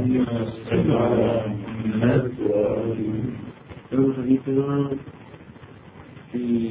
صل على محمد وآله. حديثنا في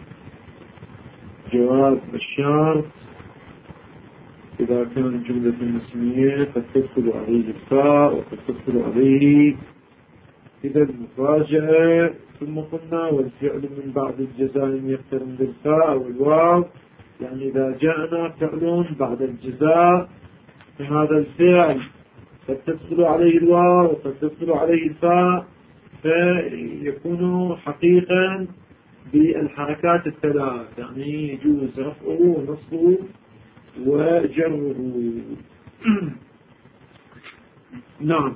جواب الشرط إذا كان الجملة اسمية قد تدخل عليه الفاء وقد تدخل عليه إذا المفاجأة. ثم قلنا والفعل من بعد الجزاء يقترن بالفاء والواو، يعني إذا جاءنا فعل بعد الجزاء فهذا الفعل قد تدخل عليه الواو وقد تدخل عليه الفاء، فيكون حقيقا بالحركات الثلاث، يعني يجوز رفعه ونصبه وجره. نعم.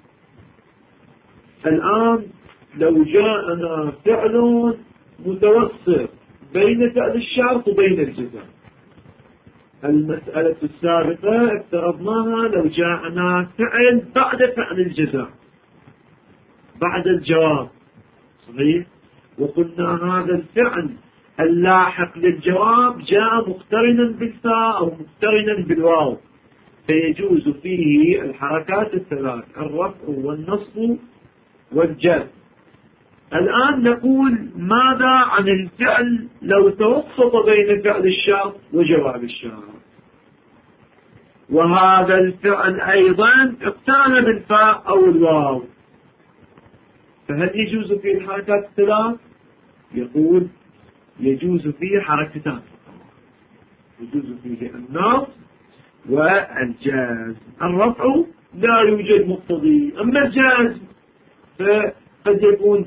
الآن لو جاءنا فعل متوسط بين فعل الشرط وبين الجزاء، المسألة السابقة افترضناها لو جاءنا فعل بعد فعل الجزاء بعد الجواب، صحيح؟ وقلنا هذا الفعل اللاحق للجواب جاء مقترنا بالفاء أو مقترنا بالواو، فيجوز فيه الحركات الثلاث، الرفع والنصب والجر. الآن نقول ماذا عن الفعل لو توسط بين فعل الشرط وجواب الشرط؟ وهذا الفعل أيضا اقترن بالفاء أو الواو، فهل يجوز فيه الحركات الثلاث؟ يقول يجوز فيه حركتان، يجوز فيه النصب والجاز. الرفع لا يوجد مقتضي، أما الجاز فقد يكون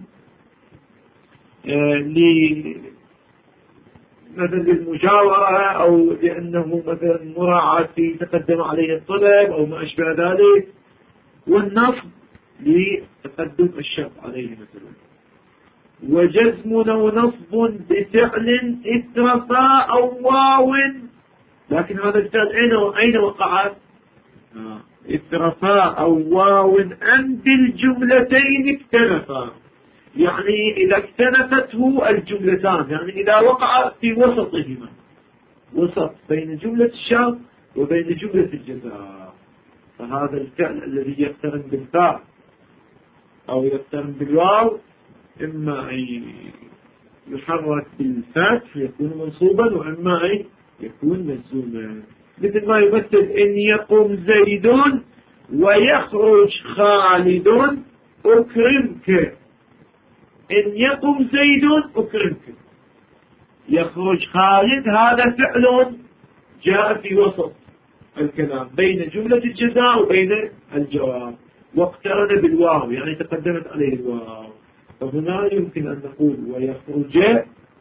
مثلا للمجاورة أو لأنه مثلا مراعاة تقدم عليه الطلب أو ما أشبه ذلك، والنصب لتقدم الشرط عليه مثلا. وجزم أو نصب بفعل اثر فاء أو واو، لكن هذا الفعل أين وقع؟ اثر فاء أو واو أم بالجملتين اختلفا، يعني إذا اختلفته الجملتان، يعني إذا وقع في وسطهما، وسط بين جملة الشرط وبين جملة الجزاء، فهذا الفعل الذي يقترن بالفاء أو يقترن بالواو إما أن يحرك بالفتح يكون منصوبا، وإما أن يكون مجزوما، مثل ما يمثل إن يقوم زيد ويخرج خالد أكرمك. إن يقوم زيد أكرمك، يخرج خالد، هذا فعل جاء في وسط الكلام بين جملة الجزاء وبين الجواب، واقترن بالواو يعني تقدمت عليه الواو، فهنا يمكن أن نقول ويخرج.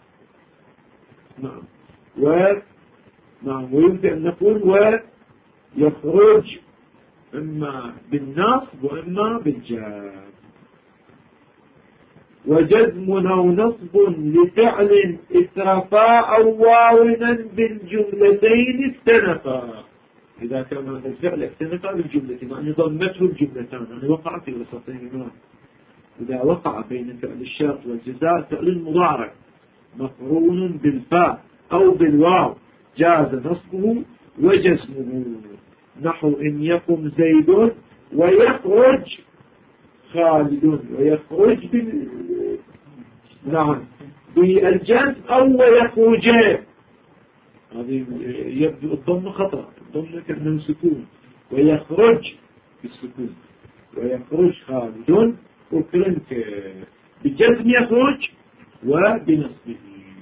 نعم ويمكن أن نقول ويخرج إما بالنصب وإما بالجاز. وجزم أو نصب لفعل إسرفا أو واونا بالجملتين استنفا، إذا كان هذا الفعل استنفا بالجملتين يعني ضمته الجملتان، يعني وقع في وسطهما. إذا وقع بين فعل الشرط والجزاء فعل مضارع مقرون بالفاء أو بالواو جاز نصبه وجزمه، نحو إن يقم زيد ويخرج خالد، ويخرج نعم بالجزم أو ويخرج، هذه يبدو الضم خطأ، الضم كأنه سكون، ويخرج بالسكون، ويخرج خالد أكرمك، بجزم يخرج وبنصبه.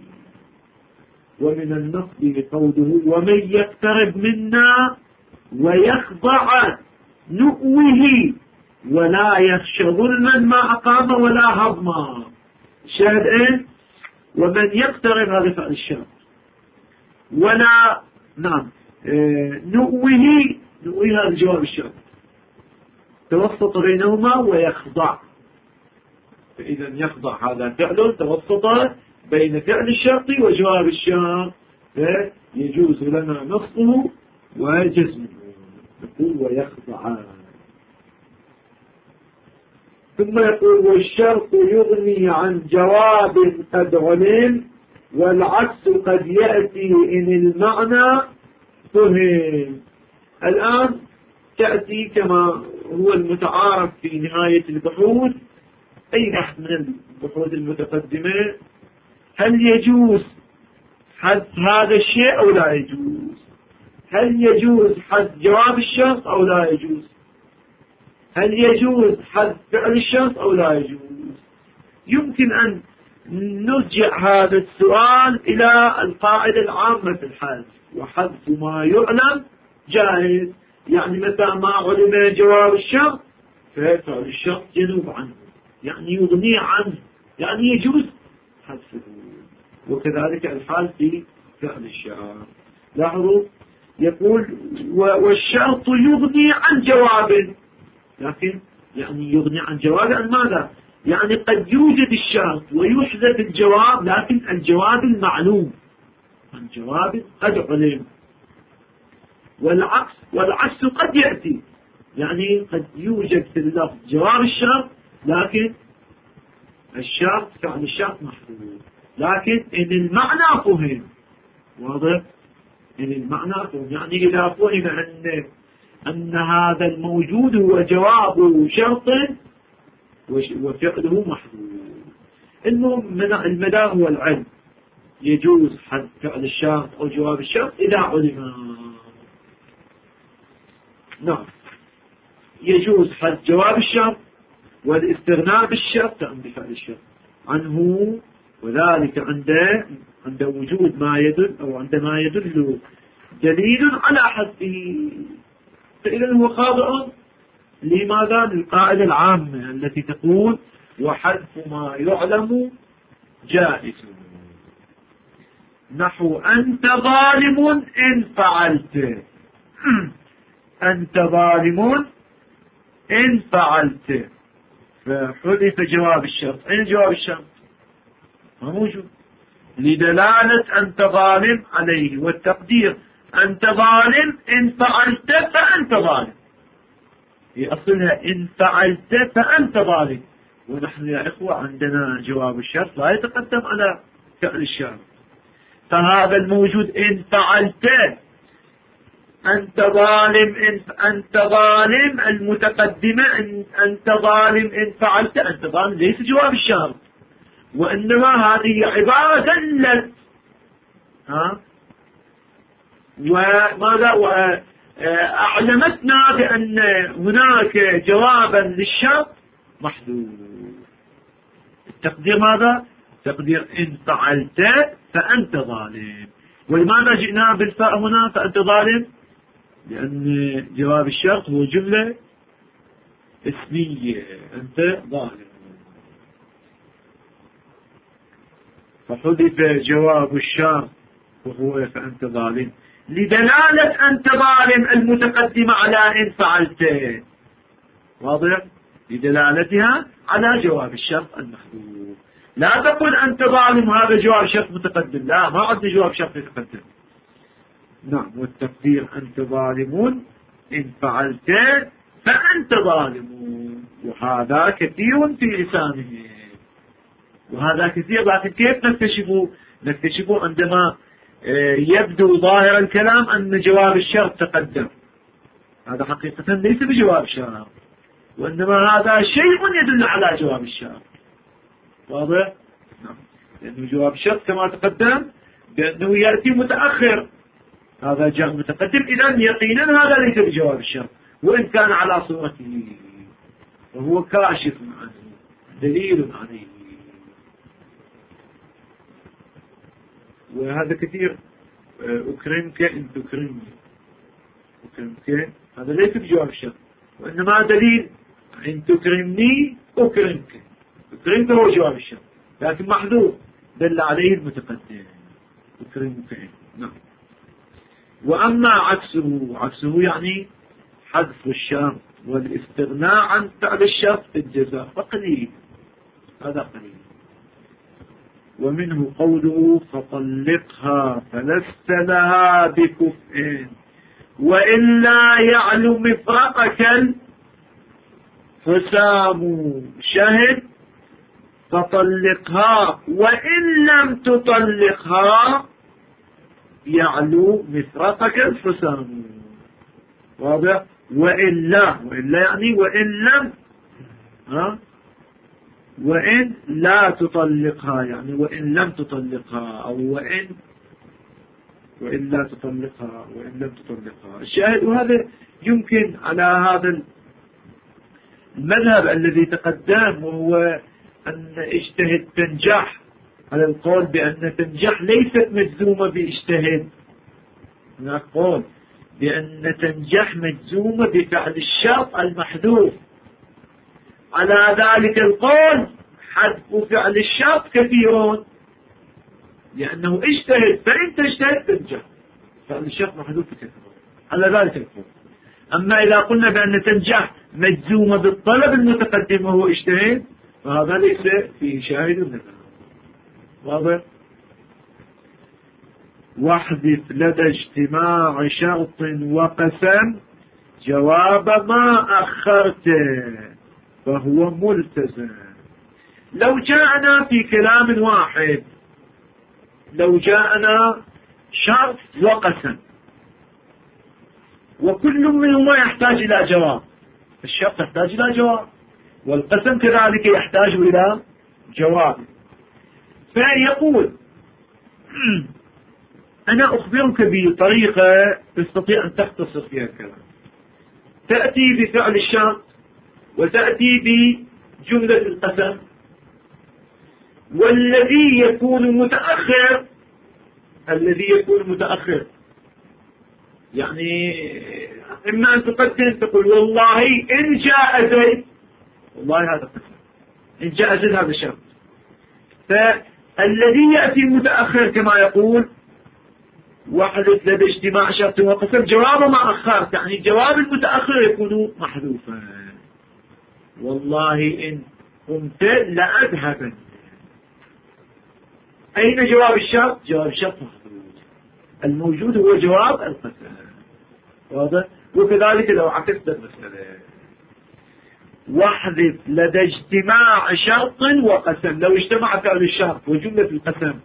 ومن النصب قوله ومن يقترب منا ويخضع نؤوه ولا يخشى ظلما ما أقام ولا هضما. شاهد ايه؟ ومن يقترب هذا فعل الشرط، ولا نعم نؤوه هذا جواب الشرط، توسط بينهما ويخضع، فإذا يخضع هذا فعل توسط بين فعل الشرط وجواب الشرط، فيجوز لنا نصبه وجزمه، نقول ويخضع. ثم يقول والشرط يغني عن جواب قد علم والعكس قد يأتي إن المعنى فهم. الآن تأتي كما هو المتعارف في نهاية البحوث، أي بحث من البحوث المتقدمة، هل يجوز حذف هذا الشيء أو لا يجوز؟ هل يجوز حذف جواب الشرط أو لا يجوز؟ هل يجوز حذف فعل الشرط أو لا يجوز؟ يمكن أن نرجع هذا السؤال إلى القاعدة العامة في الحذف، وحذف ما يعلم جائز. يعني متى ما علم جواب الشرط ففعل الشرط ينوب عنه، يعني يغني عنه، يعني يجوز حذفه. وكذلك الحال في فعل الشرط. لاحظوا يقول والشرط يغني عن جوابه، لكن يعني يغني عن جواب عن ماذا؟ يعني قد يوجد الشرط ويحذف الجواب، لكن الجواب المعلوم عن جواب قد علم. والعكس قد يأتي، يعني قد يوجد في اللفظ جواب الشرط لكن الشرط فعل الشرط محذوف، لكن إن المعنى فهم. واضح؟ إن المعنى فهم، يعني إذا فهم أن هذا الموجود هو جواب شرط وفعله محذوف. المدى هو العلم، يجوز حذف فعل الشرط أو جواب الشرط إذا علم. نعم، يجوز حذف جواب الشرط والاستغناء بالشرط عن بفعل الشرط عنه، وذلك عند وجود ما يدل أو عندما يدل دليل على حذفه، فإذا هو خاضع لماذا؟ للقاعدة العامة التي تقول وحذف ما يعلم جائز. نحو أنت ظالم إن فعلت. أنت ظالم إن فعلت، فحذف جواب الشرط. أين جواب الشرط؟ ما موجود، لدلالة أنت ظالم عليه، والتقدير أنت ظالم إن فعلت فأنت ظالم، هي أصلها إن فعلت فأنت ظالم. ونحن يا إخوة عندنا جواب الشرط لا يتقدم على فعل الشرط، فهذا الموجود إن فعلت أنت ظالم، أنت ظالم المتقدمة أنت ظالم إن فعلت أنت ظالم ليس جواب الشرط، وإنما هذه عبارة دلت وماذا أعلمتنا بأن هناك جوابا للشرط محذوف. التقدير ماذا؟ تقدير إن فعلت فأنت ظالم. ولماذا جئنا بالفاء هنا فأنت ظالم؟ لأن جواب الشرط هو جملة اسمية، أنت ظالم، فحذف جواب الشرط وهو فأنت ظالم لدلالة أنت ظالم المتقدمة على إن فعلت. واضح؟ لدلالتها على جواب الشرط المحذوف. لا تقول أنت ظالم هذا جواب شرط متقدم، لا، ما عندنا جواب شرط متقدم. نعم، والتقدير أنت ظالمون إن فعلت فأنت ظالمون، وهذا كثير في لسانه، وهذا كثير. لكن كيف نكتشفه عندما يبدو ظاهر الكلام أن جواب الشرط تقدم. هذا حقيقة ليس بجواب الشرط، وإنما هذا شيء يدل على جواب الشرط. واضح؟ نعم، لأنه جواب الشرط كما تقدم بأنه يأتي متأخر، هذا جاء متقدم، إذن يقينا هذا ليس بجواب الشرط، وإن كان على صورته وهو كاشف عنه دليل عليه. وهذا كثير، أكرمك إن تكرمني، أكرمك هذا ليس بجواب الشرط، وإنما دليل إن تكرمني أكرمك. أكرمك هو جواب الشرط لكن محذوف دل عليه المتقدم أكرمك. نعم. وأما عكسه يعني حذف الشرط والاستغناء عن فعل الشرط في الجزاء فقليل، هذا قليل. ومنه قوله فطلقها فلست لها بكفء وإلا يعلو مفرقك الحسام. شهد فطلقها وإن لم تطلقها يعلو مفرقك الحسام. واضح؟ وإلا يعني وإن لا تطلقها، يعني وإن لم تطلقها، أو وإن لا تطلقها وإن لم تطلقها. الشاهد، وهذا يمكن على هذا المذهب الذي تقدم، وهو أن اجتهد تنجح، على القول بأن تنجح ليست مجزومة باجتهد. هناك قول بأن تنجح مجزومة بفعل الشرط المحذوف. على ذلك القول حذف فعل الشرط كثير، لأنه اجتهد، فإن تجتهد تنجح، فعل الشرط محذوف كثير على ذلك القول. أما إذا قلنا بأن تنجح مجزومة بالطلب المتقدم وهو اجتهد، فهذا ليس فيه شاهد من هذا. واضح؟ واحذف لدى اجتماع شرط وقسم جواب ما أخرته فهو ملتزم. لو جاءنا في كلام واحد، لو جاءنا شرط وقسم وكل منهما يحتاج إلى جواب، الشرط يحتاج إلى جواب والقسم كذلك يحتاج إلى جواب، فيقول أنا أخبرك بطريقة تستطيع أن تختصر فيها الكلام. تأتي بفعل الشرط وتأتي بجملة القسم، والذي يكون متأخر، الذي يكون متأخر يعني إما أن تقدم تقول والله إن جاء زيد، والله هذا قسم، إن جاء زيد هذا شرط. فالذي يأتي متأخر كما يقول وحدث لدى اجتماع شرط وقسم جواب ما أخرت، يعني جواب المتأخر يكون محذوفا. والله إن قمت لأذهبن، أين جواب الشرط؟ جواب الشرط محذوف، الموجود هو جواب القسم. واضح؟ وكذلك لو عكست المسألة، واحذف لدى اجتماع شرط وقسم، لو اجتمع فعل الشرط وجملة القسم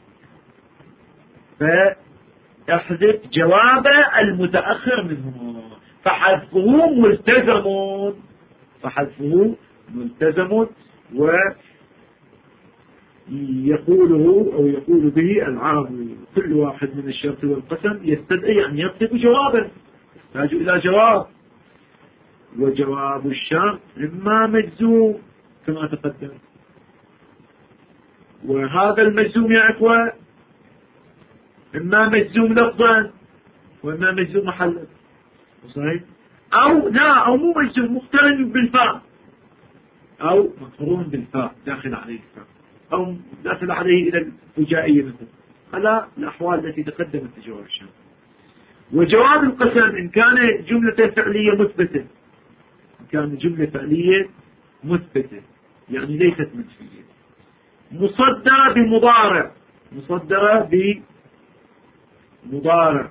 فاحذف جواب المتأخر منهما، فحذفه ملتزم، فحذفه ملتزم، ويقوله أو يقول به العرب كل واحد من الشرط والقسم يستدعي أن يطلب جوابا، يحتاج إلى جواب، وجواب الشرط إما مجزوم كما تقدم، وهذا المجزوم يا أخوة إما مجزوم لفظا وإما مجزوم محلا، صحيح؟ أو لا، أو مو مجزوم، مقترن بالفاء أو مقرون بالفاء داخل عليه الفاء، أو داخل عليه إلى الفجائية مثلا، على الأحوال التي تقدمت في جواب الشرط. وجواب القسم إن كان جملة فعلية مثبتة، كان جملة فعلية مثبتة يعني ليست منفية، مصدرة بمضارع، مصدرة بمضارع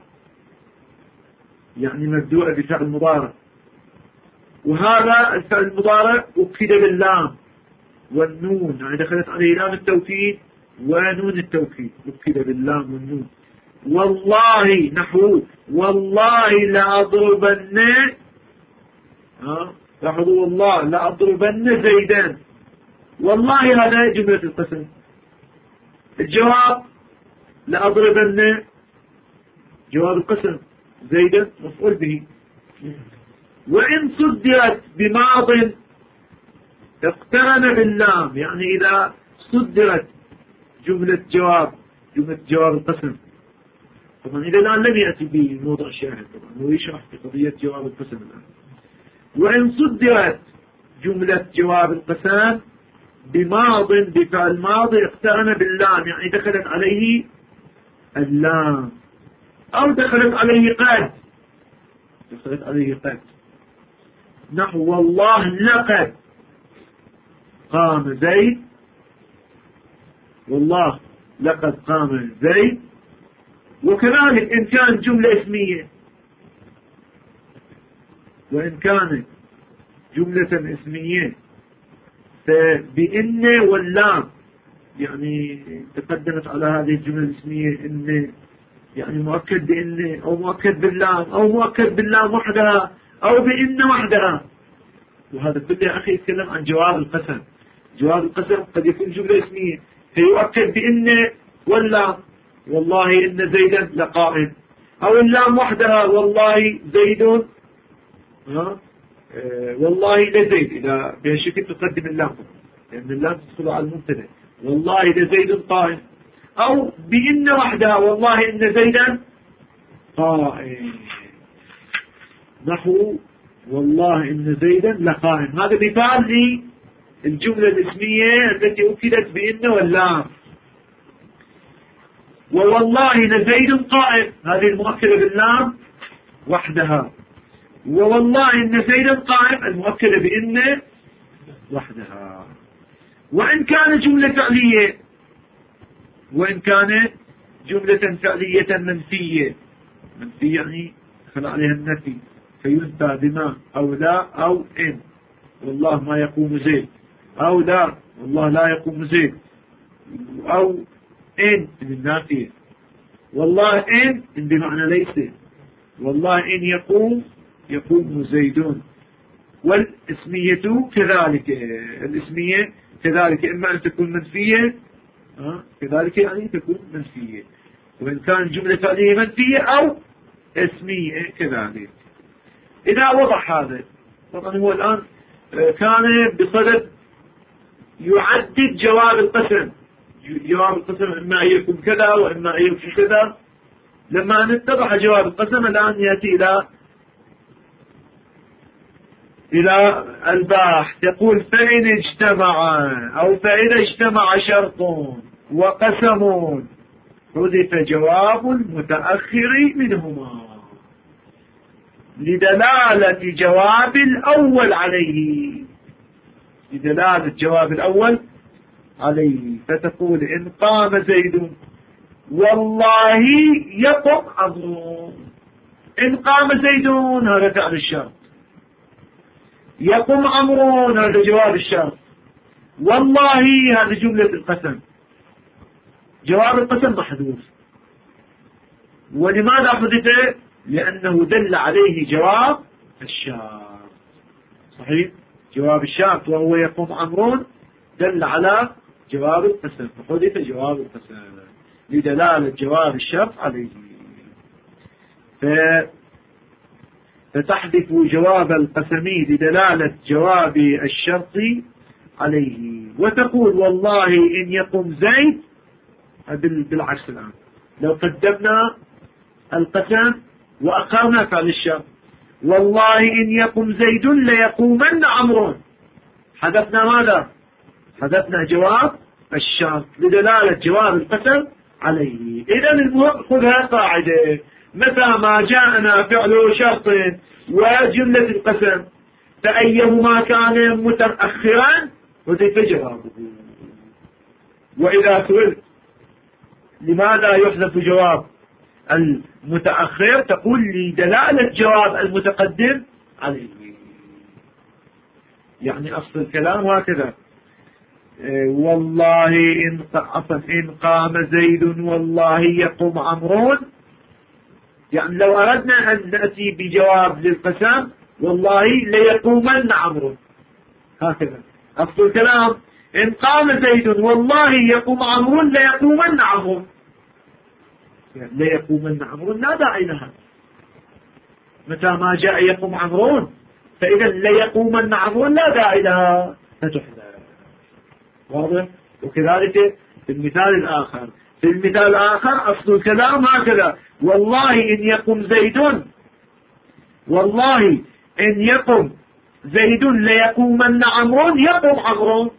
يعني مبدوءة بفعل مضارع، وهذا الفعل المضارع أكد باللام والنون، يعني دخلت عليه لام التوكيد ونون التوكيد، أكد باللام والنون. والله نحو والله لأضربن، لاحظوا والله لأضربن زيدان، والله هذا جملة القسم. الجواب لأضربن جواب القسم، زيدا مفعول به. وإن صدرت بماض اقترن باللام، يعني إذا صدرت جملة جواب القسم، طبعا إذا الآن لم يأتي بموضع شاهد، طبعا هو يشرح في قضية جواب القسم الآن. وإن صدرت جملة جواب القسم بماض بفعل ماضي اقترن باللام، يعني دخلت عليه اللام، أو دخلت عليه قد، نحو والله لقد قام زيد، والله لقد قام زيد. وكذلك إن كان جملة اسمية، وإن كانت جملة اسمية فبإن واللام، يعني تقدمت على هذه الجملة الاسمية إن، يعني مؤكد بإن أو مؤكد باللام أو مؤكد باللام وحدها أو بإن وحدها. وهذا كله يا أخي يتكلم عن جواب القسم. جواب القسم قد يكون جملة اسمية فيؤكد بإن ولا والله إن زيدا لقائم، أو اللام وحدها والله زيد والله لزيد، إذا بهالشكل تقدم اللام لأن اللام تدخل على المبتدا، والله لزيد قائم، أو بإن وحدها والله إن زيدا قائم، نحو والله إن زيدا لقائم. هذا مثال للجملة الاسمية التي أكدت بإن واللام. ووالله لزيد قائم، هذه المؤكدة باللام وحدها، ووالله إن زيدا قائم المؤكدة بإن وحدها. وإن كان جملة فعلية، وإن كان جملة فعلية منفية يعني دخل عليها النفي فينفى بما أو لا أو إن، والله ما يقوم زيد، أو لا والله لا يقوم زيد، أو إن بالنافية، والله إن بمعنى ليس، والله إن يقوم زيدون. والاسمية كذلك، الاسمية كذلك إما أن تكون منفية كذلك يعني تكون منفية، وإن كان جملة فعلية منفية أو اسمية كذلك. إذا وضح هذا، طبعا هو الآن كان بصدد يعدد جواب القسم. جواب القسم إما أن يكون كذا وإما أن يكون كذا. لما نتبع جواب القسم الآن يأتي إلى الباحث، يقول فإن اجتمع أو فإذا اجتمع شرط وقسم حذف جواب المتأخر منهما لدلالة جواب الأول عليه، لدلالة جواب الأول عليه. فتقول إن قام زيد والله يقم عمرو. إن قام زيد هذا فعل الشرط، يقوم عمرو هذا جواب الشرط، والله هذا جملة القسم. جواب القسم محذوف. ولماذا حذف؟ لأنه دل عليه جواب الشرط. صحيح، جواب الشرط وهو يقوم عمرو دل على جواب القسم، فحذف جواب القسم لدلالة جواب الشرط عليه. فتحذف جواب القسم لدلالة جواب الشرط عليه. وتقول والله إن يقم زيد بالعكس. الآن لو قدمنا القسم وأقرنا فعل الشرط، والله إن يقم زيد ليقومن عمرو، حذفنا ماذا؟ حذفنا جواب الشرط لدلالة جواب القسم عليه. إذا المهم خذها قاعدة، متى ما جاءنا فعل شرط وجملة القسم فأيهما كان متأخرا حذف جوابه. وإذا سئلت لماذا يحذف جواب المتأخر تقول لدلالة جواب المتقدم عليه. يعني أصل الكلام هكذا، والله إن قام زيد والله يقوم عمرو، يعني لو أردنا أن نأتي بجواب للقسم والله ليقومن عمرو، هكذا أصل الكلام. إن قام زيد والله يقوم عمرو ليقومن عمرو، ليقومن عمرو لا داعي لها، متى ما جاء يقوم عمرو فإذا ليقومن عمرو لا داعي لها فتحذف. واضح؟ وكذلك في المثال الآخر، في المثال الآخر أصل الكلام هكذا، والله إن يقم زيد، والله إن يقم زيد ليقومن عمرو يقوم عمرو،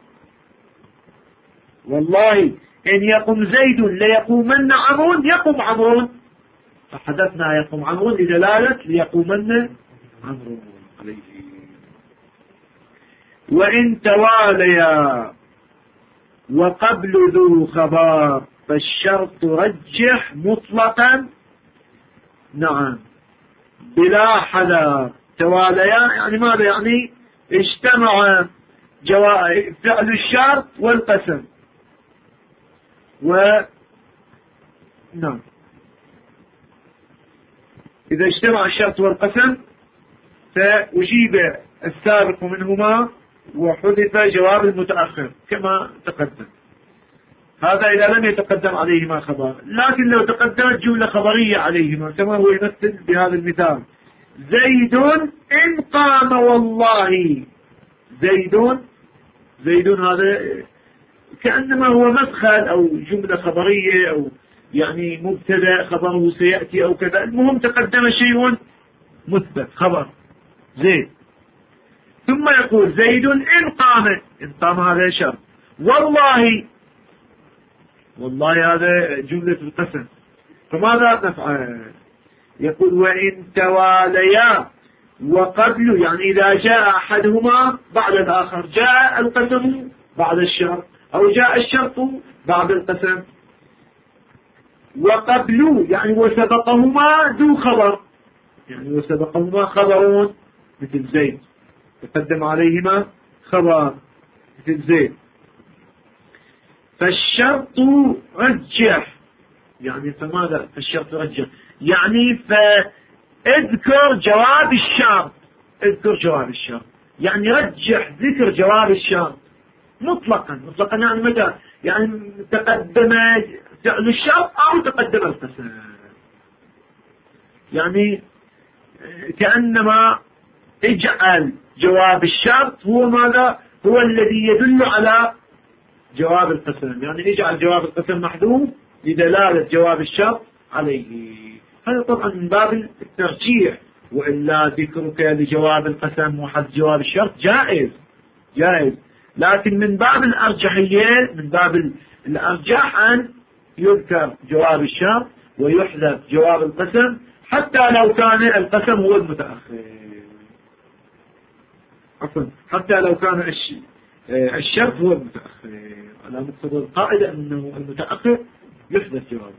والله إن يقم زيد ليقومن عمرو يقوم عمرو، فحدثنا يقوم عمرو لدلالة ليقومن عمرو عليه. وإن تواليا وقبل ذو خبر فالشرط رجح مطلقا، نعم بلا حذر. تواليا يعني ماذا؟ يعني اجتمع فعل الشرط والقسم، نعم إذا اجتمع الشرط والقسم فأجيب السابق منهما وحذف جواب المتأخر كما تقدم. هذا إذا لم يتقدم عليهما خبر. لكن لو تقدمت جملة خبرية عليهما كما هو يمثل بهذا المثال: زيد إن قام والله. زيد هذا كأنما هو مدخل أو جملة خبرية أو يعني مبتدأ خبره سيأتي أو كذا. المهم تقدم شيء مثبت خبر زيد. ثم يقول زيد إن قام هذا شرط. والله هذا جملة القسم. فماذا نفعل؟ يقول وإن تواليا وقبل، يعني إذا جاء أحدهما بعد الآخر، جاء القسم بعد الشرط أو جاء الشرط بعد القسم. وقبل يعني وسبقهما ذو خبر، يعني وسبقهما خبرون مثل زيد، تقدم عليهما خبر مثل زيد. فالشرط رجح، يعني فماذا فالشرط رجح؟ يعني فاذكر جواب الشرط، يعني رجح ذكر جواب الشرط مطلقا يعني متى؟ يعني تقدم فعل الشرط أو تقدم القسم، يعني كأنما اجعل جواب الشرط هو ماذا؟ هو الذي يدل على جواب القسم، يعني اجعل جواب القسم محذوف لدلالة جواب الشرط عليه. هذا طبعا من باب الترجيح، وإلا ذكرك لجواب القسم وحذف جواب الشرط جائز، لكن من باب الأرجحية، من باب الأرجح أن يذكر جواب الشرط ويحذف جواب القسم حتى لو كان القسم هو المتأخر، حتى لو كان الشرط هو المتأخر، على مقتضى القاعدة أنه المتأخر يحدث جوابه.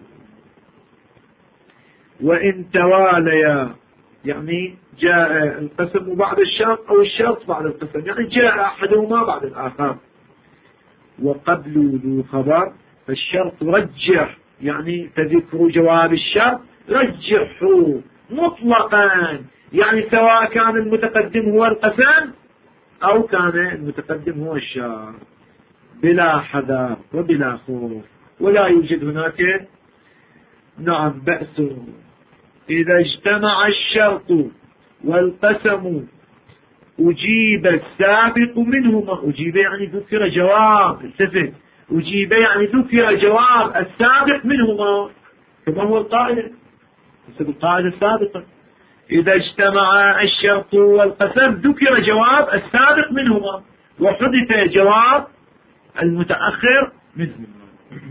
وإن تواليا يعني جاء القسم بعد الشرط أو الشرط بعد القسم، يعني جاء أحدهما بعد الآخر. وقبل ذو خبر فالشرط رجح، يعني تذكر جواب الشرط رجحه مطلقا، يعني سواء كان المتقدم هو القسم أو كان المتقدم هو الشرط، بلا حذر وبلا خوف، ولا يوجد هناك بأس. إذا اجتمع الشرط والقسم أجيب السابق منهما، أجيب يعني ذكر جواب، أجيب يعني ذكر جواب السابق منهما كما هو القاعدة، حسب القاعدة السابقة. إذا اجتمع الشرط والقسم ذكر جواب السابق منهما وحدث جواب المتأخر منهما،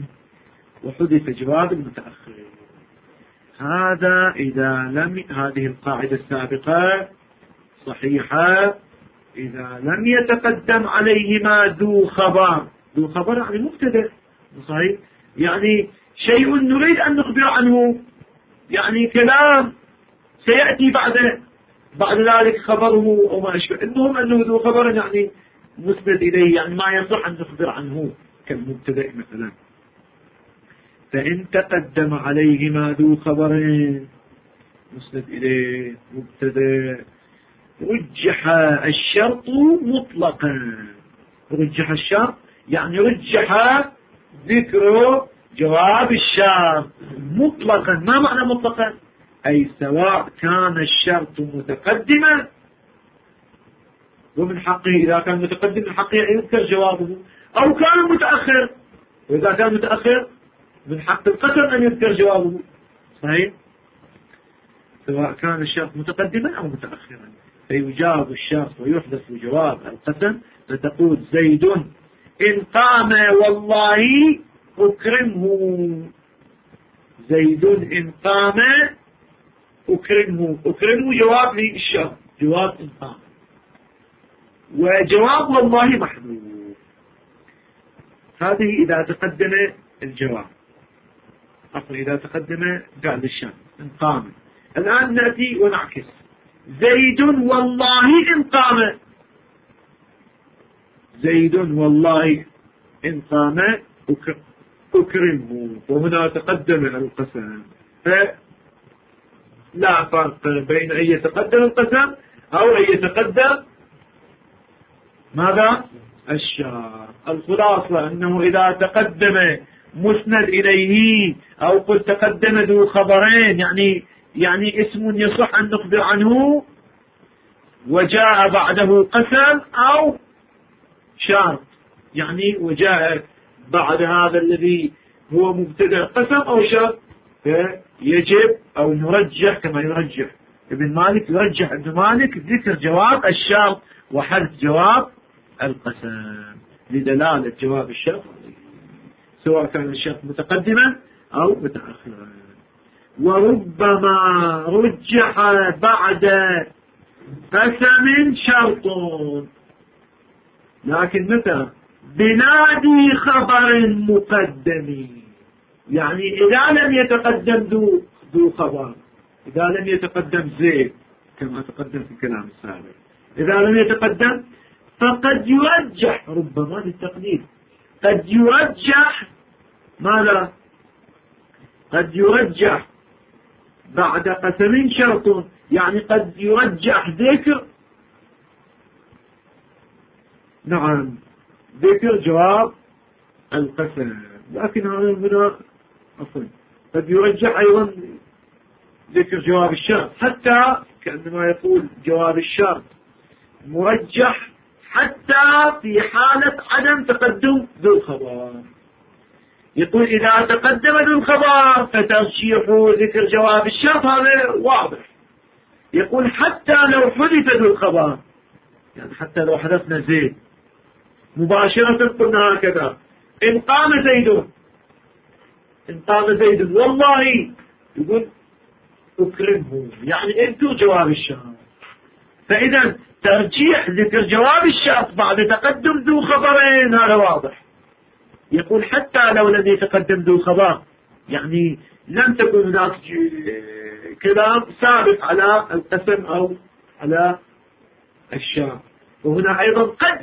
هذا إذا لم، هذه القاعدة السابقة صحيحة إذا لم يتقدم عليهما ذو خبر يعني مبتدأ صحيح، يعني شيء نريد أن نخبر عنه، يعني كلام سيأتي بعد ذلك خبره أو ما أشبه، المهم أنه ذو خبر يعني مسند إليه، يعني ما يصح أن نخبر عنه كالمبتدأ مثلا. فإن تقدم عليهما ذو خبر مسند إليه مبتدأ رجح الشرط مطلقا، رجح الشرط يعني رجح ذكر جواب الشرط مطلقا. ما معنى مطلقا؟ أي سواء كان الشرط متقدما ومن حقه، إذا كان متقدم من حقه أن يذكر جوابه، أو كان متأخر، وإذا كان متأخر من حق القسم أن يذكر جوابه، صحيح؟ سواء كان الشرط متقدما أو متأخرا فيجاب الشرط ويحدث جواب القسم، فتقول زيد إن قام والله أكرمه، زيد إن قام أكرمه جواب للشرط، جواب إن قام، وجواب والله محذوف. هذه إذا تقدم الجواب، إذا تقدم فعل الشرط إن قام. الآن نأتي ونعكس، زيد والله إن قام، زيد والله إن قام أكرمه، وهنا تقدم القسم، فلا فرق بين أن يتقدم القسم أو أن يتقدم ماذا؟ الشرط. الخلاصة أنه إذا تقدم مسند إليه أو قل تقدم ذو خبرين يعني اسم يصح أن نخبر عنه وجاء بعده قسم أو شرط، يعني وجاء بعد هذا الذي هو مبتدأ قسم أو شرط، يجب أو نرجح كما يرجح ابن مالك، يرجح ابن مالك ذكر جواب الشرط وحذف جواب القسم لدلالة جواب الشرط سواء كان الشرط متقدما أو متأخرا. وربما رجح بعد قسم شرط، لكن متى؟ بنادي خبر مقدم، يعني إذا لم يتقدم ذو خبر، إذا لم يتقدم زيد كما تقدم في الكلام السابق، إذا لم يتقدم فقد يرجح، ربما للتقدير، قد يرجح ماذا؟ قد يرجح بعد قسم شرط، يعني قد يرجح ذكر، نعم، ذكر جواب القسم، لكن هذا هنا أصلا قد يرجح أيضا ذكر جواب الشرط، حتى كأنما يقول جواب الشرط مرجح حتى في حالة عدم تقدم ذو الخبر. يقول إذا تقدم ذو الخبر فترشيح ذكر جواب الشرط هذا واضح. يقول حتى لو حدث ذو الخبر، يعني حتى لو حدثنا زيد مباشرة قلنا هكذا: إن قام زيد، إن قام زيد والله، يقول أكرمه، يعني انتو جواب الشرط. فإذا ترجيح ذكر جواب الشرط بعد تقدم ذو خبرين هذا واضح. يقول حتى لو لم يتقدم ذو خبر، يعني لم تكن هناك كلام سابق على القسم أو على الشرط، وهنا أيضا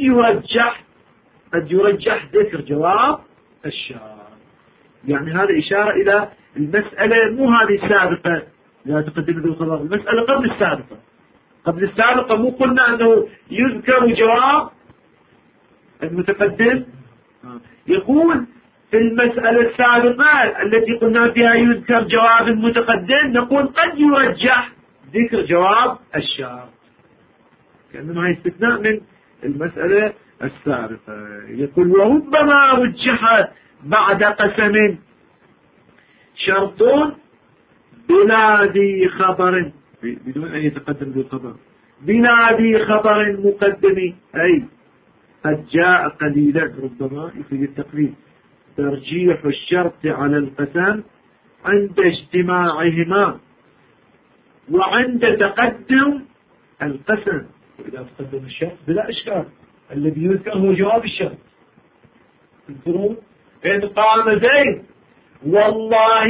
قد يرجح ذكر جواب الشرط. يعني هذا إشارة إلى المسألة مو هذه السابقة لا تقدم ذو خبر، المسألة قبل السابقة. قبل السابقة مو قلنا أنه يذكر جواب المتقدم؟ يقول في المسألة السابقة التي قلنا فيها يذكر جواب المتقدم نقول قد يرجح ذكر جواب الشرط، كأنما هي استثناء من المسألة السابقة. يقول وربما رجح بعد قسم شرط بلا ذي خبر، بدون أن يتقدم ذو الخبر، بلا ذي خبر مقدم، أي قد جاء قليلا، ربما يفيد التقليد، ترجيح الشرط على القسم عند اجتماعهما وعند تقدم القسم. وإذا تقدم الشرط بلا إشكال، الذي يذكر هو جواب الشرط. تذكرون إن قام زيد والله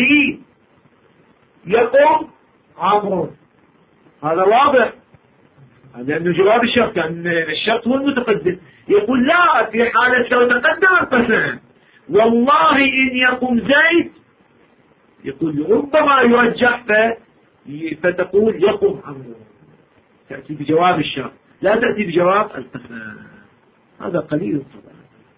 يقوم عمرو، هذا واضح لأنه جواب الشرط، يعني الشرط هو المتقدم. يقول لا، في حالة لو تقدم القسم والله إن يقوم زيد، يقول ربما يرجح فتقول يقوم عمرو، تأتي بجواب الشرط لا تأتي بجواب القسم، هذا قليل طبعا.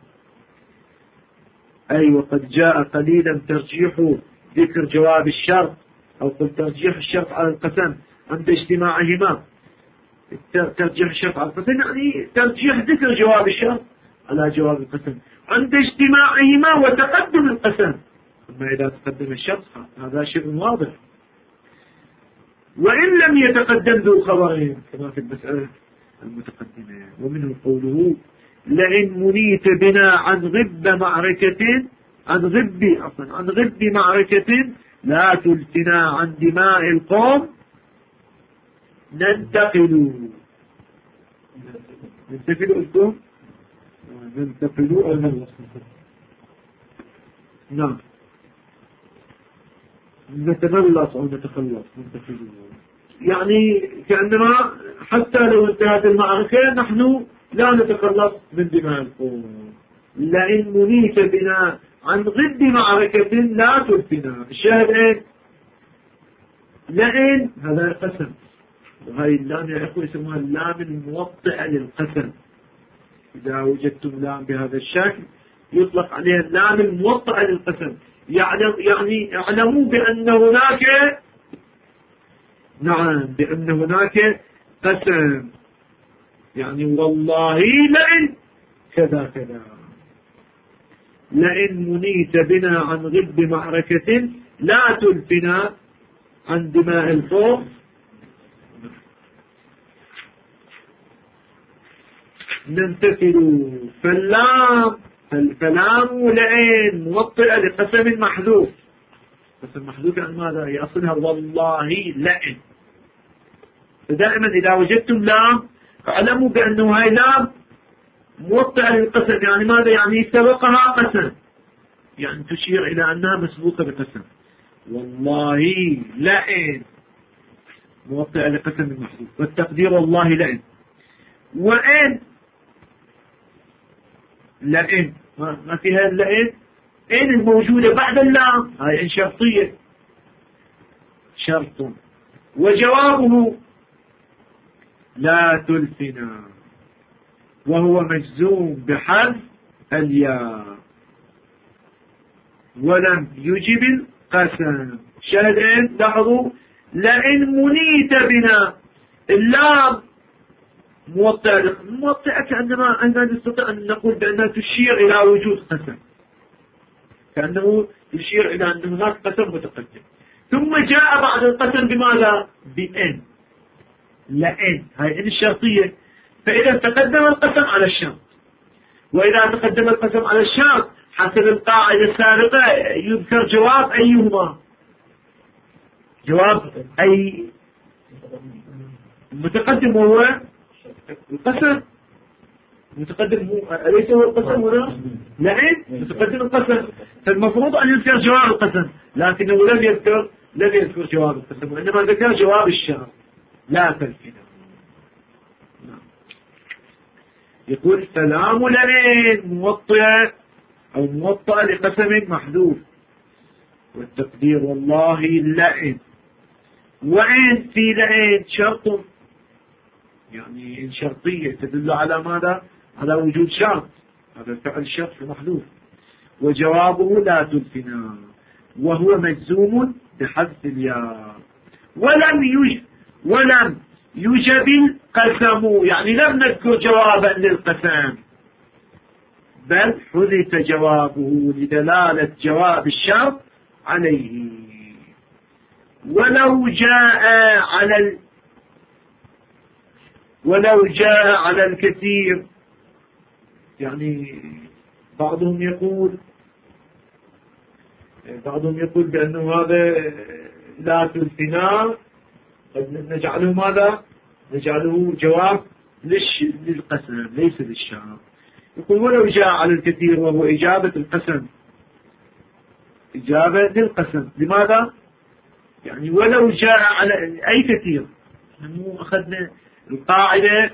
أي وقد جاء قليلا ترجيح ذكر جواب الشرط، أو قل ترجيح الشرط على القسم عند اجتماعهما. ترجيح الشرط على القسم يعني ترجيح ذكر جواب الشرط على جواب القسم عند اجتماعهما وتقدم القسم. أما إذا تقدم الشرط هذا شيء واضح. وإن لم يتقدم ذو خبرين كما في المسألة المتقدمة. ومنه قوله: لئن منيت بنا عن غب معركة، عن غب معركة لا تلتنا عن دماء القوم ننتقل أنتم ننتقل أو نعم نتخلص أو نتخلص ننتقل، يعني كأنما حتى لو انتهت المعركة نحن لا نتخلص من دماء القوم. لئن منيت بنا عن غب معركة لا تلتنا، الشاهد ايه؟ لئن هذا قسم، وهي اللام يا إخوة يسموها اللام الموطئة للقسم. إذا وجدتم لام بهذا الشكل يطلق عليها اللام الموطئة للقسم. يعني اعلموا بأن هناك، نعم، بأن هناك قسم، يعني والله لئن كذا كذا، لئن منيت بنا عن غب معركة لا تلفنا عن دماء الخوف ننتقل. فاللام لئن موطئة لقسم محذوف. قسم محذوف يعني ماذا؟ هي أصلها والله لئن. فدائما إذا وجدتم لام فاعلموا بأنه هاي لام موطئة للقسم. يعني ماذا؟ يعني سبقها قسم، يعني تشير إلى أنها مسبوقة بقسم. والله لئن موطئة لقسم محذوف، والتقدير والله لئن. وإن لئن ما فيها اللئن، إن الموجودة بعد اللام هاي إن شرطية، شرط. وجوابه لا تلفنا، وهو مجزوم بحذف الياء ولم يجب القسم. شاهدين لاحظوا، لئن منيت بنا، اللام موطئة كأنما أننا نستطيع أن نقول بأنها تشير إلى وجود قسم، كأنه يشير إلى أن هناك قسم متقدم. ثم جاء بعد القسم بماذا؟ بإن. لئن هاي إن الشرطية، فإذا تقدم القسم على الشرط، وإذا تقدم القسم على الشرط حسب القاعدة السابقة يذكر جواب أيهما؟ جواب أي متقدم وهو القسم. متقدم أليس هو القسم هنا؟ لئن متقدم القسم، فالمفروض أن يذكر جواب القسم، لكنه لم يذكر جواب القسم، وإنما ذكر جواب الشرط لا تلفنا. يقول سلام لئن موطئة أو موطئة لقسم محذوف، والتقدير والله لئن. وإن في لئن شرط، يعني إن شرطية تدل على ماذا؟ على وجود شرط، هذا الفعل الشرط محذوف. وجوابه لا تلفنا، وهو مجزوم بحذف الياء. ولم يجب القسم، يعني لم نذكر جوابا للقسم، بل حذف جوابه لدلالة جواب الشرط عليه. ولو جاء على الكثير، يعني بعضهم يقول بأنه هذا لا تلفنا، نجعله ماذا؟ نجعله جواب للقسم ليس للشرط. يقول ولو جاء على الكثير وهو إجابة القسم، إجابة للقسم. لماذا؟ يعني ولو جاء على أي كثير، نحن أخذنا القاعدة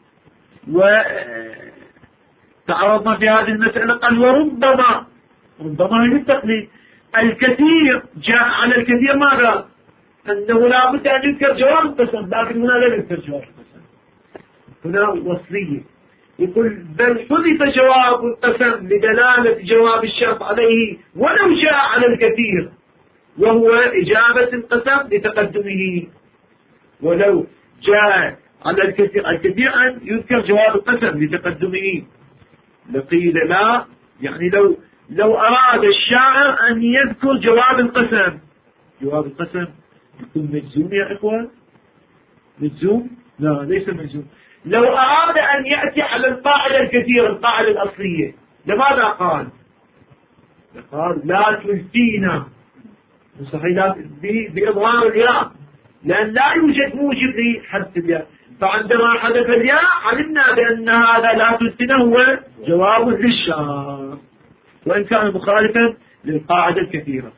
وتعرضنا في هذه المسألة. قال وربما هي التقليد. الكثير جاء على الكثير ماذا؟ أنه لا بد أن يذكر جواب القسم، لكن هنا لا يذكر جواب القسم، هنا وصلية. يقول بل حذف جواب القسم لدلالة جواب الشرط عليه ولو جاء على الكثير وهو إجابة القسم لتقدمه. ولو جاء على الكثير أن يذكر جواب القسم لتقدمه، لقيل لا، يعني لو أراد الشاعر أن يذكر جواب القسم يكون مجزوم يا إخوان؟ مجزوم؟ لا ليس مجزوم. لو أراد أن يأتي على القاعدة الكثيرة، القاعدة الأصلية، لماذا قال لا تلفينا؟ صحيح بإظهار الياء، لأن لا يوجد موجب لحذف الياء، فعندما حذف الياء علمنا بأن هذا لا تلفينا هو جواب للشرط، وإن كان مخالفا للقاعدة الكثيرة.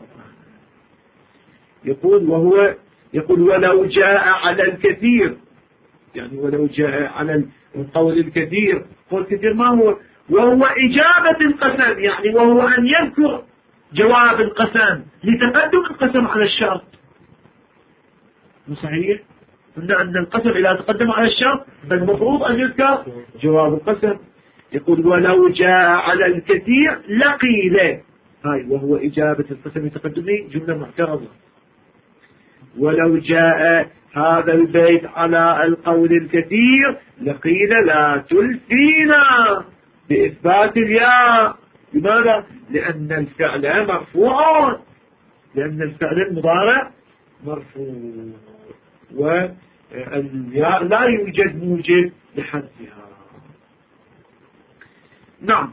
يقول ولو جاء على الكثير، يعني ولو جاء على القول الكثير، قول كثير ما هو؟ وهو إجابة القسم، يعني وهو أن يذكر جواب القسم لتقدم القسم على الشرط. صحيح؟ قلنا أن القسم إذا تقدم على الشرط فالمفروض أن يذكر جواب القسم. يقول ولو جاء على الكثير لقيل، هاي وهو إجابة القسم التقدمي جملة معترضة. ولو جاء هذا البيت على القول الكثير لقيل لا تلفينا بإثبات الياء. لماذا؟ لأن الفعل مرفوع، لأن الفعل المضارع مرفوع والياء لا يوجد موجب لحذفها. نعم.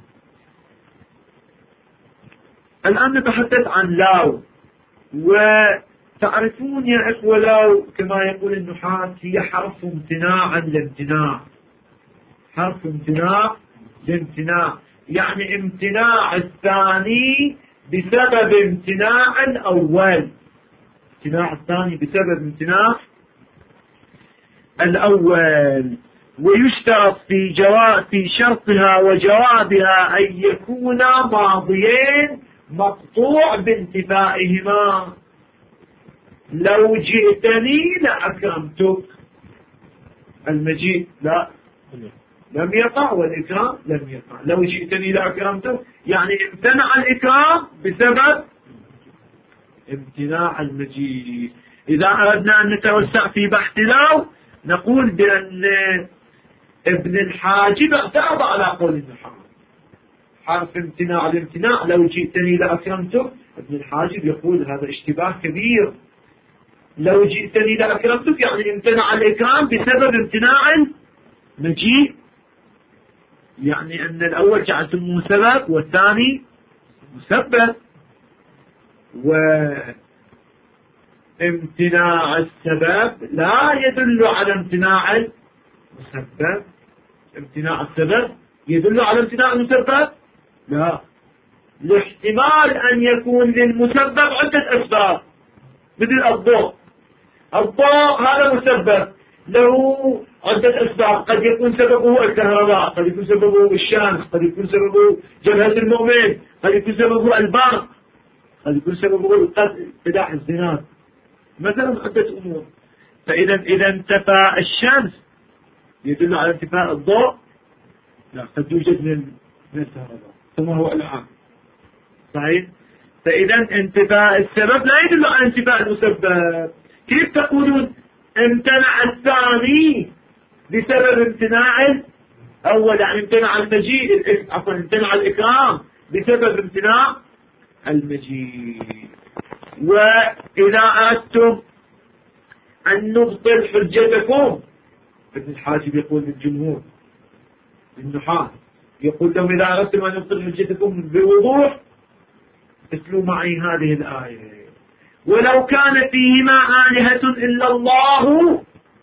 الآن نتحدث عن لاو. وتعرفون يا إخوة لاو كما يقول النحاة هي حرف امتناع عن الامتناع، حرف امتناع لامتناع، يعني امتناع الثاني بسبب امتناع الأول، امتناع الثاني بسبب امتناع الأول. ويشترط في شرطها وجوابها أن يكونا ماضيين مقطوع بانتفائهما. لو جئتني لأكرمتك، المجيء لا لم يقع والإكرام لم يقع. لو جئتني لأكرمتك يعني امتنع الإكرام بسبب امتناع المجيء. إذا أردنا أن نتوسع في بحث لو نقول بأن ابن الحاجب اعترض على قول النحاة، حرف امتناع الامتناع لو جئتني لأكرمتك، ابن الحاجب يقول هذا اشتباه كبير. لو جئتني لأكرمتك يعني امتنع الإكرام بسبب امتناع المجيء، يعني أن الأول جعلتموه سبب والثاني مسبب. وامتناع السبب لا يدل على امتناع المسبب. امتناع السبب يدل على امتناع المسبب؟ لا. الاحتمال أن يكون للمسبب عدة أسباب، مثل الضوء. الضوء هذا مسبب له عدة أسباب، قد يكون سببه الكهرباء، قد يكون سببه الشمس، قد يكون سببه جبهة المؤمن، قد يكون سببه البرق، قد يكون سببه القتل سلاح الزنا، مثلا عدة أمور. فإذا انتفى الشمس يدل على انتفاء الضوء؟ لا، قد يوجد من الكهرباء كما هو الآن، صحيح؟ فإذا انتفاء السبب لا يدل على انتفاء المسبب. كيف تقولون امتنع الثاني بسبب امتناع الأول؟ يعني امتنع المجيء، عفوا امتنع الإكرام بسبب امتناع المجيء. وإذا أردتم أن نبطل حجتكم، ابن الحاجب يقول للجمهور النحاة، يقول لهم إذا أردتم أن نبطل حجتكم بوضوح اتلوا معي هذه الآية: ولو كان فيهما آلهة إلا الله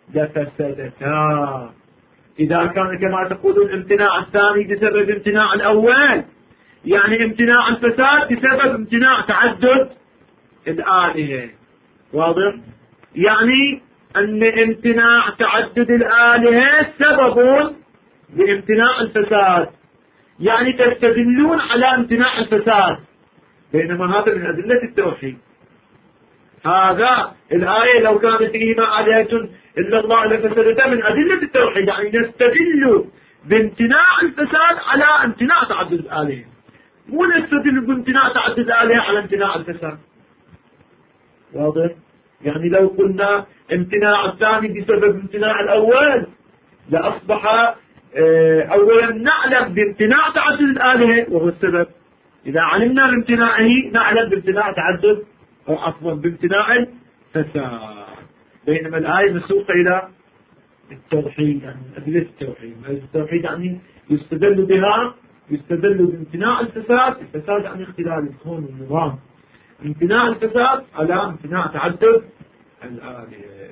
لفسدتا. إذا كان كما تقولون امتناع الثاني بسبب امتناع الأول، يعني امتناع الفساد بسبب امتناع تعدد الآلهة. واضح؟ يعني أن امتناع تعدد الآلهة سبب لامتناع الفساد، يعني تستدلون على امتناع الفساد، بينما هذا من أدلة التوحيد. هذا الآية لو كانت فيهما آلهة إلا الله لفسدتا من أدلة التوحيد، يعني نستدل بامتناع الفساد على امتناع تعدد الآلهة، مو نستدل بامتناع تعدد الآلهة على امتناع الفساد. واضح؟ يعني لو قلنا امتناع الثاني بسبب امتناع الأول لأصبح أولا نعلم بامتناع تعدد الآلهة وهو السبب، إذا علمنا بامتناعه نعلم بامتناع تعدد أو عفوا بامتناع الفساد. بينما الآية مسوقة إلى التوحيد، يعني أدلة التوحيد. التوحيد يعني يستدل بها، يستدل بامتناع الفساد، الفساد يعني اختلال الكون والنظام، امتناع الفساد على امتناع تعدد الآلهة.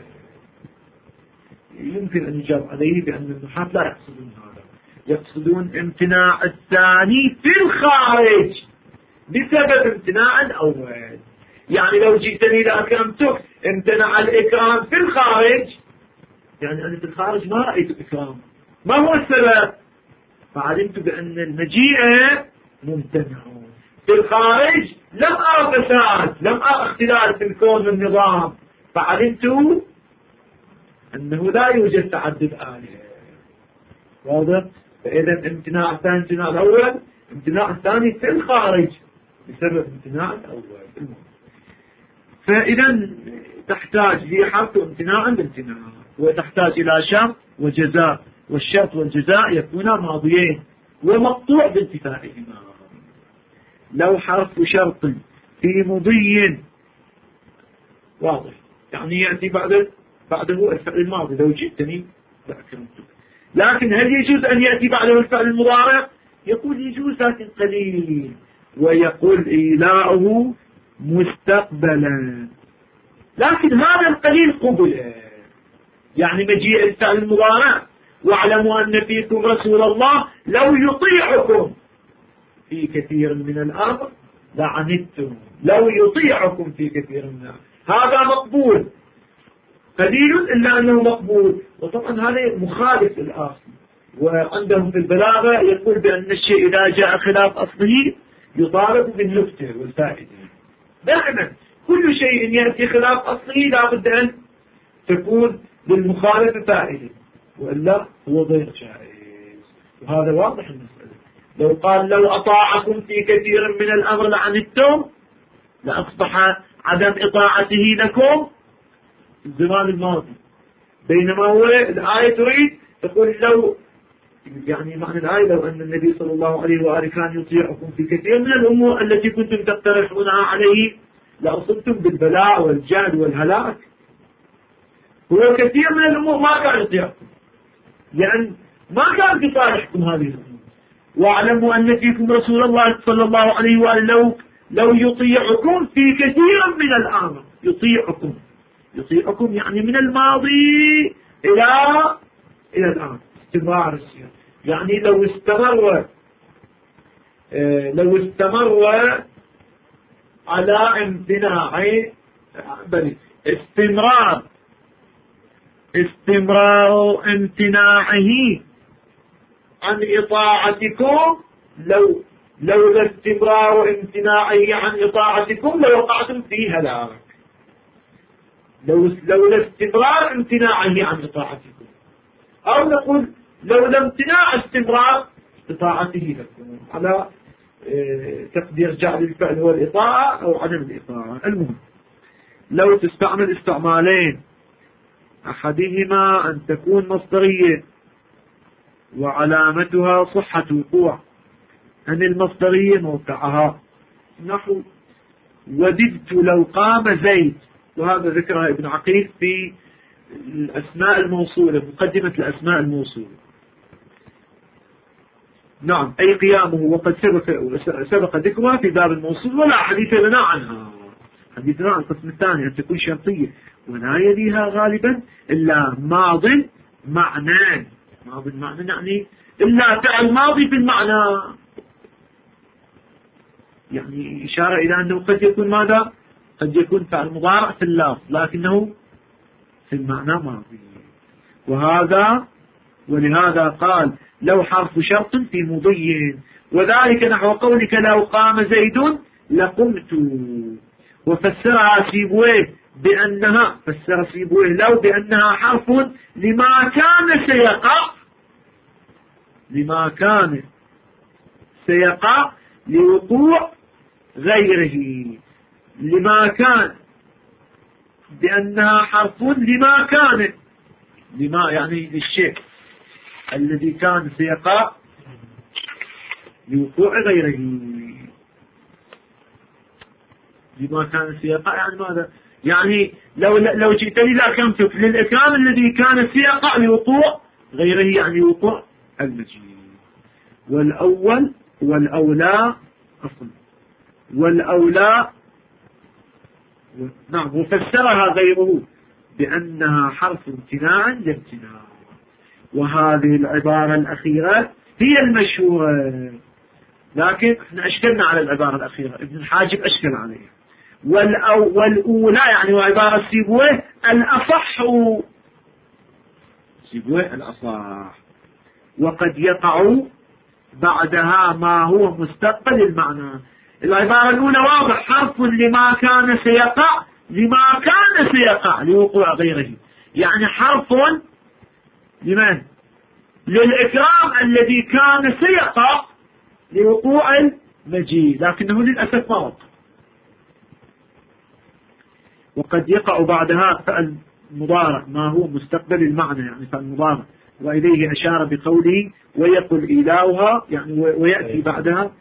يمكن أن يجاب عليه بأن النحاة لا يقصدون هذا، يقصدون امتناع الثاني في الخارج بسبب امتناع الأول. يعني لو جئتني لأكرمتك امتنع الإكرام في الخارج، يعني أنا في الخارج ما رأيت إكرام، ما هو السبب؟ فعلمت بأن المجيء ممتنع. في الخارج لم أرى فساد، لم أرى اختلال في الكون والنظام، فعلمت أنه لا يوجد تعدد آلهة. واضح؟ فإذا امتناع الثاني امتناع الأول، امتناع الثاني في الخارج بسبب امتناع الأول. فإذا تحتاج لي حرف امتناعا بامتناع، وتحتاج إلى شرط وجزاء، والشرط والجزاء يكونا ماضيين ومقطوع بانتفائهما. لو حرف شرط في مضي واضح، يعني يأتي بعده الفعل الماضي، لو جئتني لأكرمتك. لكن هل يجوز أن يأتي بعده الفعل المضارع؟ يقول يجوز لكن قليل، ويقول إيلاؤه مستقبلا، لكن هذا القليل قبل. يعني مجيء الفعل المضارع واعلموا أن فيكم رسول الله لو يطيعكم في كثير من الأمر لعنتم، لو يطيعكم في كثير من الأمر، هذا مقبول قليل إلا أنه مقبول. وطبعا هذا مخالف الأصل، وعندهم في البلاغة يقول بأن الشيء إذا جاء خلاف أصله يطالب بالنكتة والفائدة. دائما كل شيء يأتي خلاف أصله لا بد أن تكون للمخالفة فائدة، وإلا هو غير جائز. وهذا واضح المسألة. لو قال لو أطاعكم في كثير من الأمر لعنتم، لأصبح عدم إطاعته لكم الزمان الماضي، بينما هو الآية تريد تقول لو، يعني معنى الآية لو أن النبي صلى الله عليه وآله كان يطيعكم في كثير من الأمور التي كنتم تقترحونها عليه لأصبتم بالبلاء والجهل والهلاك. هو كثير من الأمور ما كان يطيعكم، لأن ما كان في صالحكم هذه الأمور. واعلموا أن فيكم رسول الله صلى الله عليه وآله لو يطيعكم في كثير من الأمر. يطيعكم يعني من الماضي إلى الآن، استمرار السير. يعني لو استمر على امتناع، استمرار امتناعه عن إطاعتكم، لولا استمرار امتناعه عن إطاعتكم لوقعتم في هلاك. لولا استمرار امتناعه عن إطاعتكم، أو نقول لولا امتناع استمرار إطاعته لكم، على تقدير جعل الفعل هو الإطاعة أو عدم الإطاعة. المهم لو تستعمل استعمالين، أحدهما أن تكون مصدرية وعلامتها صحة وقوع، أن المصدرية موقعها نحو وددت لو قام زيد، وهذا ذكرها ابن عقيل في الأسماء الموصولة، مقدمة الأسماء الموصولة. نعم، أي قيامه، وقد سبق ذكرها في باب الموصول، ولا حديث لنا عنها. حديثنا عن القسم الثاني أن تكون شرطية ولا يليها غالبا إلا ماض معنى. ماض معنى يعني إلا فعل ماضي في المعنى، يعني إشارة إلى أنه قد يكون ماذا؟ قد يكون فعل مضارع في اللفظ لكنه في المعنى ماضي. ولهذا قال لو حرف شرط في مضي، وذلك نحو قولك لو قام زيد لقمت. وفسرها سيبويه بأنها، فسر سيبويه لو بأنها حرف لما كان سيقع لوقوع غيره. لما كان، بأنها حرف لما كان، لما يعني للشيء الذي كان سيقع لوقوع غيره. لما كان سيقع يعني ماذا؟ يعني لو جئتني لأكرمتك، للإكرام الذي كان سيقع لوقوع غيره، يعني وقوع المجيء. والأولى أصلا نعم، وفسرها غيره بأنها حرف امتناع لامتناع. وهذه العبارة الأخيرة هي المشهورة، لكن احنا أشكلنا على العبارة الأخيرة، ابن الحاجب أشكل عليها. والأولى يعني وعبارة سيبويه الأصح، سيبويه الأصح، وقد يقع بعدها ما هو مستقبل المعنى. العبارة الأولى واضح، حرف لما كان سيقع لوقوع غيره، يعني حرف لمن؟ للإكرام الذي كان سيقع لوقوع المجيء، لكنه للأسف ما وقع. وقد يقع بعدها فعل مضارع ما هو مستقبل المعنى، يعني فعل مضارع، وإليه أشار بقوله ويقل إيلاؤها، يعني ويأتي بعدها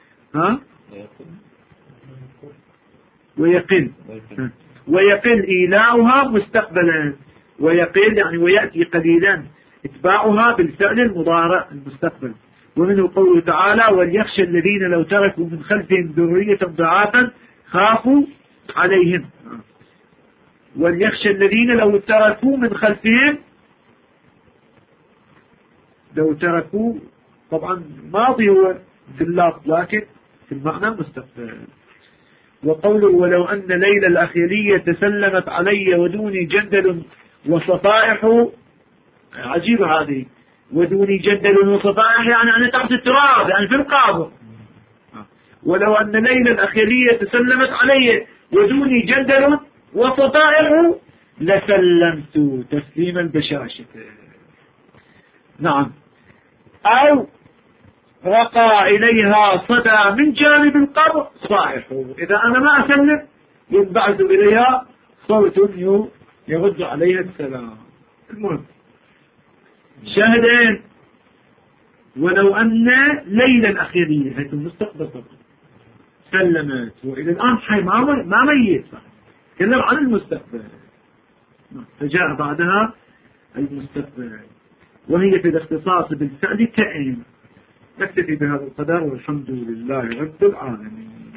ويقل إيلاؤها مستقبلا، ويقل يعني ويأتي قليلا اتباعها بالفعل المضارع المستقبل. ومنه قوله تعالى وليخشى الذين لو تركوا من خلفهم ذرية ضعافا خافوا عليهم. وليخشى الذين لو تركوا من خلفهم، لو تركوا طبعا ماضي هو في اللفظ لكن في المعنى مستقبل. وقوله ولو أن ليلى الأخيلية تسلمت علي ودوني جندل وصفائح، عجيبة هذه، ودوني جندل وصفائح يعني أنا تحت التراب، يعني في القابر. ولو أن ليلى الأخيلية تسلمت علي ودوني جندل وصفائح لسلمت تسليم البشاشة. نعم. أو رقى إليها صدى من جانب القبر صائح، إذا أنا ما أسلم ينبعث إليها صوت يرد عليها السلام. المهم شاهدين ولو أن ليلى الأخيرية هي المستقبل سلمت، وإلى الآن حي ما ميت، تكلم عن المستقبل، فجاء بعدها المستقبل، وهي في الاختصاص بالفعل كائن. نكتفي بهذا القدر والحمد لله رب العالمين.